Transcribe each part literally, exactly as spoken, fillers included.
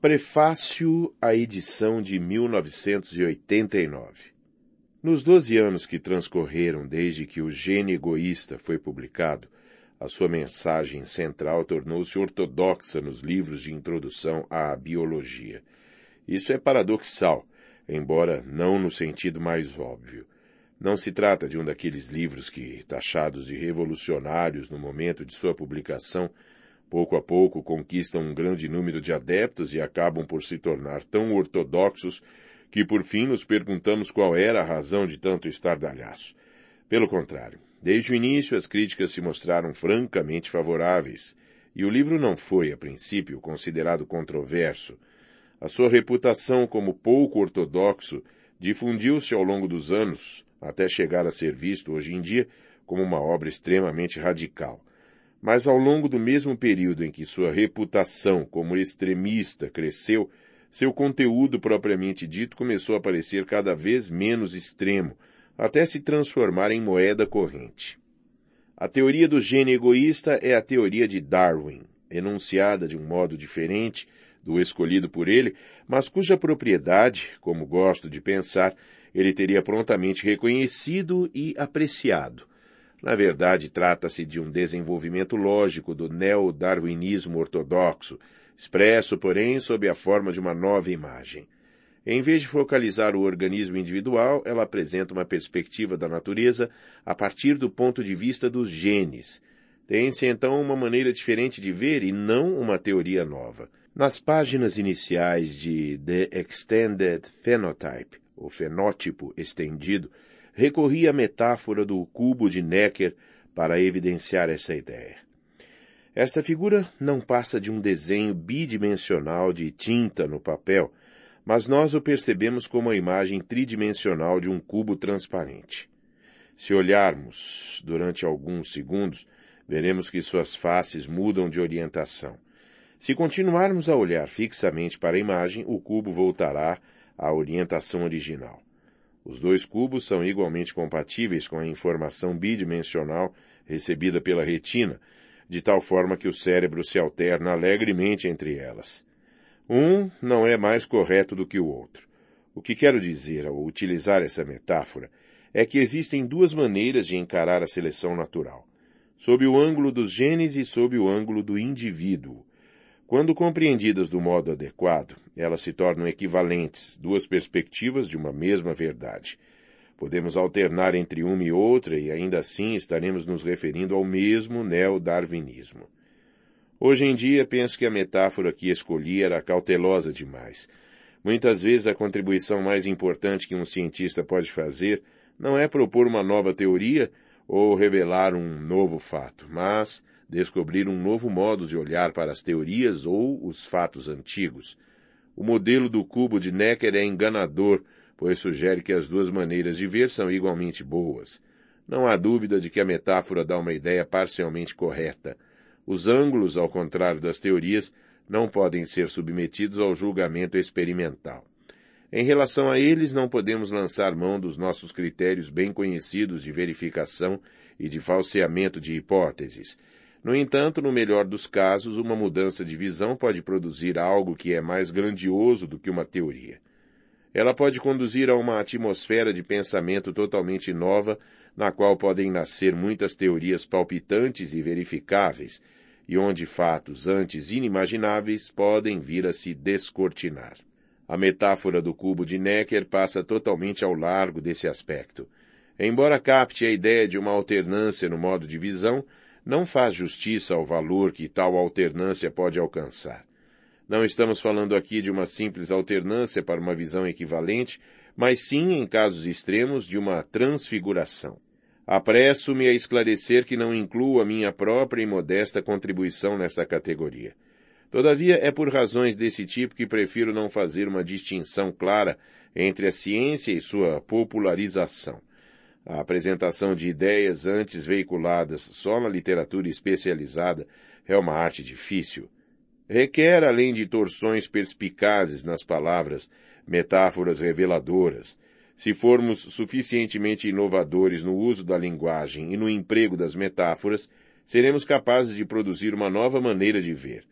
Prefácio à edição de mil novecentos e oitenta e nove. Nos doze anos que transcorreram desde que o Gênio Egoísta foi publicado, a sua mensagem central tornou-se ortodoxa nos livros de introdução à biologia. Isso é paradoxal, embora não no sentido mais óbvio. Não se trata de um daqueles livros que, taxados de revolucionários no momento de sua publicação, pouco a pouco conquistam um grande número de adeptos e acabam por se tornar tão ortodoxos que por fim nos perguntamos qual era a razão de tanto estardalhaço. Pelo contrário, desde o início as críticas se mostraram francamente favoráveis, e o livro não foi, a princípio, considerado controverso. A sua reputação como pouco ortodoxo difundiu-se ao longo dos anos, até chegar a ser visto hoje em dia como uma obra extremamente radical. Mas ao longo do mesmo período em que sua reputação como extremista cresceu, seu conteúdo propriamente dito começou a parecer cada vez menos extremo, até se transformar em moeda corrente. A teoria do gênio egoísta é a teoria de Darwin, enunciada de um modo diferente do escolhido por ele, mas cuja propriedade, como gosto de pensar, ele teria prontamente reconhecido e apreciado. Na verdade, trata-se de um desenvolvimento lógico do neo-darwinismo ortodoxo, expresso, porém, sob a forma de uma nova imagem. Em vez de focalizar o organismo individual, ela apresenta uma perspectiva da natureza a partir do ponto de vista dos genes. Tem-se, então, uma maneira diferente de ver e não uma teoria nova. Nas páginas iniciais de The Extended Phenotype, o fenótipo estendido, recorri à metáfora do cubo de Necker para evidenciar essa ideia. Esta figura não passa de um desenho bidimensional de tinta no papel, mas nós o percebemos como a imagem tridimensional de um cubo transparente. Se olharmos durante alguns segundos, veremos que suas faces mudam de orientação. Se continuarmos a olhar fixamente para a imagem, o cubo voltará à orientação original. Os dois cubos são igualmente compatíveis com a informação bidimensional recebida pela retina, de tal forma que o cérebro se alterna alegremente entre elas. Um não é mais correto do que o outro. O que quero dizer ao utilizar essa metáfora é que existem duas maneiras de encarar a seleção natural, sob o ângulo dos genes e sob o ângulo do indivíduo. Quando compreendidas do modo adequado, elas se tornam equivalentes, duas perspectivas de uma mesma verdade. Podemos alternar entre uma e outra e ainda assim estaremos nos referindo ao mesmo neo-darwinismo. Hoje em dia, penso que a metáfora que escolhi era cautelosa demais. Muitas vezes a contribuição mais importante que um cientista pode fazer não é propor uma nova teoria ou revelar um novo fato, mas descobrir um novo modo de olhar para as teorias ou os fatos antigos. O modelo do cubo de Necker é enganador, pois sugere que as duas maneiras de ver são igualmente boas. Não há dúvida de que a metáfora dá uma ideia parcialmente correta. Os ângulos, ao contrário das teorias, não podem ser submetidos ao julgamento experimental. Em relação a eles, não podemos lançar mão dos nossos critérios bem conhecidos de verificação e de falseamento de hipóteses. No entanto, no melhor dos casos, uma mudança de visão pode produzir algo que é mais grandioso do que uma teoria. Ela pode conduzir a uma atmosfera de pensamento totalmente nova, na qual podem nascer muitas teorias palpitantes e verificáveis, e onde fatos antes inimagináveis podem vir a se descortinar. A metáfora do cubo de Necker passa totalmente ao largo desse aspecto. Embora capte a ideia de uma alternância no modo de visão, não faz justiça ao valor que tal alternância pode alcançar. Não estamos falando aqui de uma simples alternância para uma visão equivalente, mas sim, em casos extremos, de uma transfiguração. Apresso-me a esclarecer que não incluo a minha própria e modesta contribuição nesta categoria. Todavia, é por razões desse tipo que prefiro não fazer uma distinção clara entre a ciência e sua popularização. A apresentação de ideias antes veiculadas só na literatura especializada é uma arte difícil. Requer, além de torções perspicazes nas palavras, metáforas reveladoras. Se formos suficientemente inovadores no uso da linguagem e no emprego das metáforas, seremos capazes de produzir uma nova maneira de ver.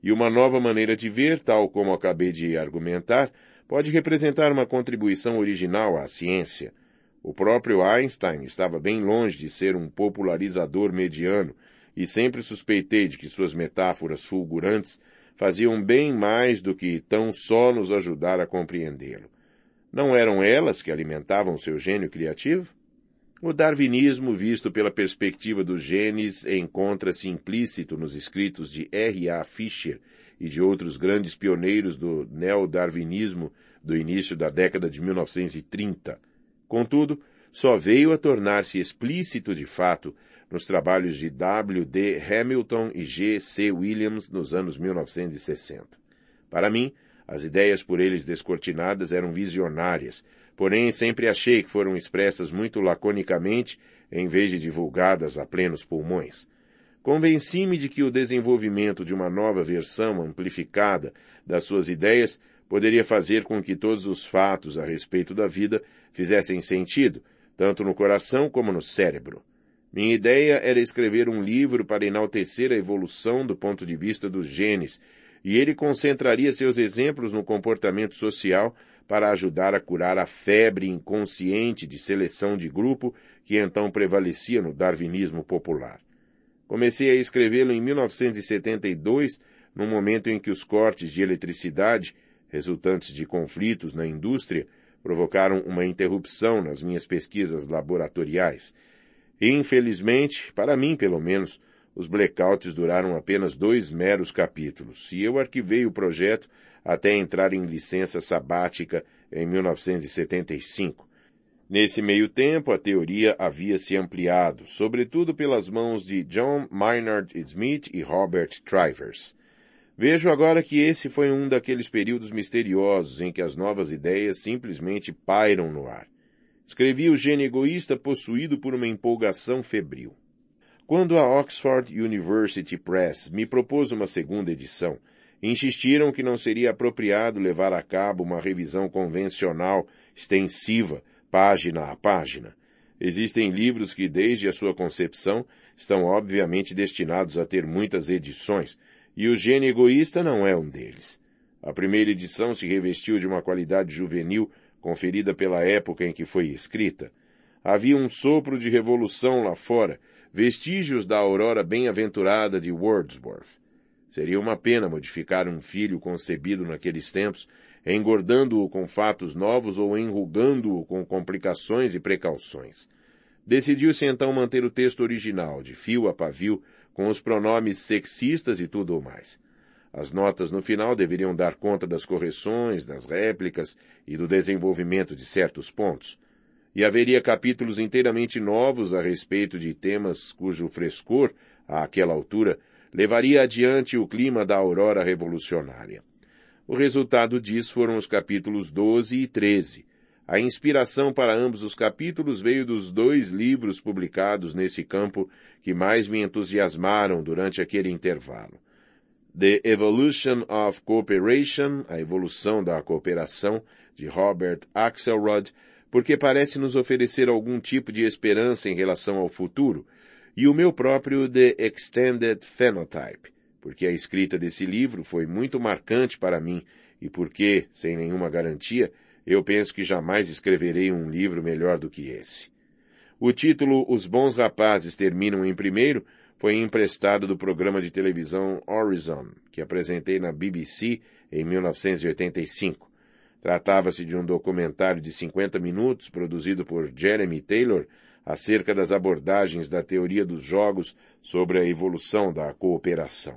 E uma nova maneira de ver, tal como acabei de argumentar, pode representar uma contribuição original à ciência. O próprio Einstein estava bem longe de ser um popularizador mediano, e sempre suspeitei de que suas metáforas fulgurantes faziam bem mais do que tão só nos ajudar a compreendê-lo. Não eram elas que alimentavam seu gênio criativo? O darwinismo, visto pela perspectiva dos genes, encontra-se implícito nos escritos de R A Fisher e de outros grandes pioneiros do neodarwinismo do início da década de mil novecentos e trinta. Contudo, só veio a tornar-se explícito de fato nos trabalhos de W D Hamilton e G C Williams nos anos mil novecentos e sessenta. Para mim, as ideias por eles descortinadas eram visionárias, porém sempre achei que foram expressas muito laconicamente em vez de divulgadas a plenos pulmões. Convenci-me de que o desenvolvimento de uma nova versão amplificada das suas ideias poderia fazer com que todos os fatos a respeito da vida fizessem sentido, tanto no coração como no cérebro. Minha ideia era escrever um livro para enaltecer a evolução do ponto de vista dos genes, e ele concentraria seus exemplos no comportamento social para ajudar a curar a febre inconsciente de seleção de grupo que então prevalecia no darwinismo popular. Comecei a escrevê-lo em mil novecentos e setenta e dois, num momento em que os cortes de eletricidade, resultantes de conflitos na indústria, provocaram uma interrupção nas minhas pesquisas laboratoriais. Infelizmente, para mim pelo menos, os blackouts duraram apenas dois meros capítulos, e eu arquivei o projeto até entrar em licença sabática em mil novecentos e setenta e cinco. Nesse meio tempo, a teoria havia se ampliado, sobretudo pelas mãos de John Maynard Smith e Robert Trivers. Vejo agora que esse foi um daqueles períodos misteriosos em que as novas ideias simplesmente pairam no ar. Escrevi o Gênio Egoísta possuído por uma empolgação febril. Quando a Oxford University Press me propôs uma segunda edição, insistiram que não seria apropriado levar a cabo uma revisão convencional, extensiva, página a página. Existem livros que, desde a sua concepção, estão obviamente destinados a ter muitas edições, e o Gênio Egoísta não é um deles. A primeira edição se revestiu de uma qualidade juvenil conferida pela época em que foi escrita. Havia um sopro de revolução lá fora, vestígios da aurora bem-aventurada de Wordsworth. Seria uma pena modificar um filho concebido naqueles tempos, engordando-o com fatos novos ou enrugando-o com complicações e precauções. Decidiu-se então manter o texto original, de fio a pavio, com os pronomes sexistas e tudo o mais. As notas no final deveriam dar conta das correções, das réplicas e do desenvolvimento de certos pontos. E haveria capítulos inteiramente novos a respeito de temas cujo frescor, àquela altura, levaria adiante o clima da aurora revolucionária. O resultado disso foram os capítulos doze e treze. A inspiração para ambos os capítulos veio dos dois livros publicados nesse campo que mais me entusiasmaram durante aquele intervalo. The Evolution of Cooperation, a evolução da cooperação, de Robert Axelrod, porque parece nos oferecer algum tipo de esperança em relação ao futuro, e o meu próprio The Extended Phenotype, porque a escrita desse livro foi muito marcante para mim e porque, sem nenhuma garantia, eu penso que jamais escreverei um livro melhor do que esse. O título Os Bons Rapazes Terminam em Primeiro foi emprestado do programa de televisão Horizon, que apresentei na B B C em mil novecentos e oitenta e cinco. Tratava-se de um documentário de cinquenta minutos produzido por Jeremy Taylor acerca das abordagens da teoria dos jogos sobre a evolução da cooperação.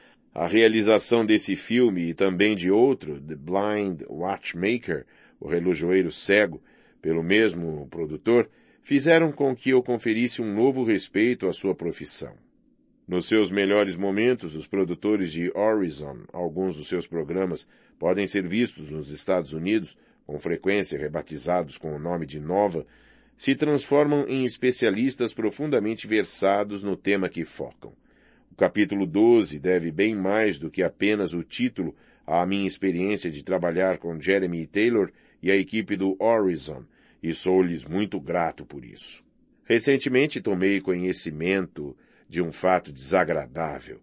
A realização desse filme e também de outro, The Blind Watchmaker, o relojoeiro cego, pelo mesmo produtor, fizeram com que eu conferisse um novo respeito à sua profissão. Nos seus melhores momentos, os produtores de Horizon, alguns dos seus programas podem ser vistos nos Estados Unidos, com frequência rebatizados com o nome de Nova, se transformam em especialistas profundamente versados no tema que focam. O capítulo doze deve bem mais do que apenas o título à minha experiência de trabalhar com Jeremy Taylor e a equipe do Horizon, e sou-lhes muito grato por isso. Recentemente tomei conhecimento de um fato desagradável.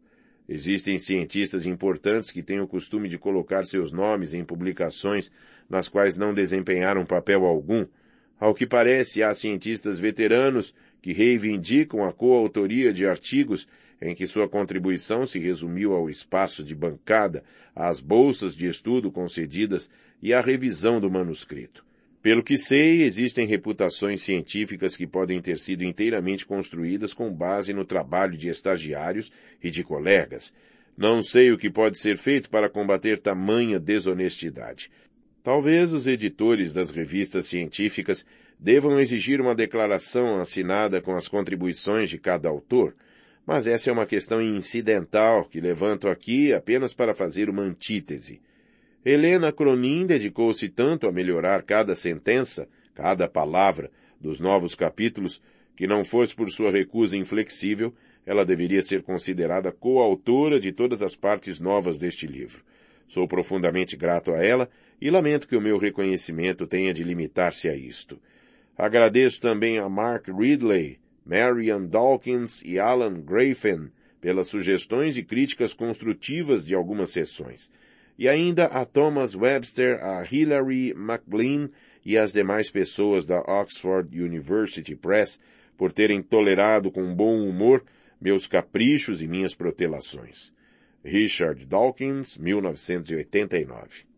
Existem cientistas importantes que têm o costume de colocar seus nomes em publicações nas quais não desempenharam papel algum. Ao que parece, há cientistas veteranos que reivindicam a coautoria de artigos em que sua contribuição se resumiu ao espaço de bancada, às bolsas de estudo concedidas e à revisão do manuscrito. Pelo que sei, existem reputações científicas que podem ter sido inteiramente construídas com base no trabalho de estagiários e de colegas. Não sei o que pode ser feito para combater tamanha desonestidade. Talvez os editores das revistas científicas devam exigir uma declaração assinada com as contribuições de cada autor, mas essa é uma questão incidental que levanto aqui apenas para fazer uma antítese. Helena Cronin dedicou-se tanto a melhorar cada sentença, cada palavra, dos novos capítulos, que não fosse por sua recusa inflexível, ela deveria ser considerada coautora de todas as partes novas deste livro. Sou profundamente grato a ela e lamento que o meu reconhecimento tenha de limitar-se a isto. Agradeço também a Mark Ridley, Marian Dawkins e Alan Grafen pelas sugestões e críticas construtivas de algumas sessões. E ainda a Thomas Webster, a Hilary McLean e as demais pessoas da Oxford University Press por terem tolerado com bom humor meus caprichos e minhas protelações. Richard Dawkins, mil novecentos e oitenta e nove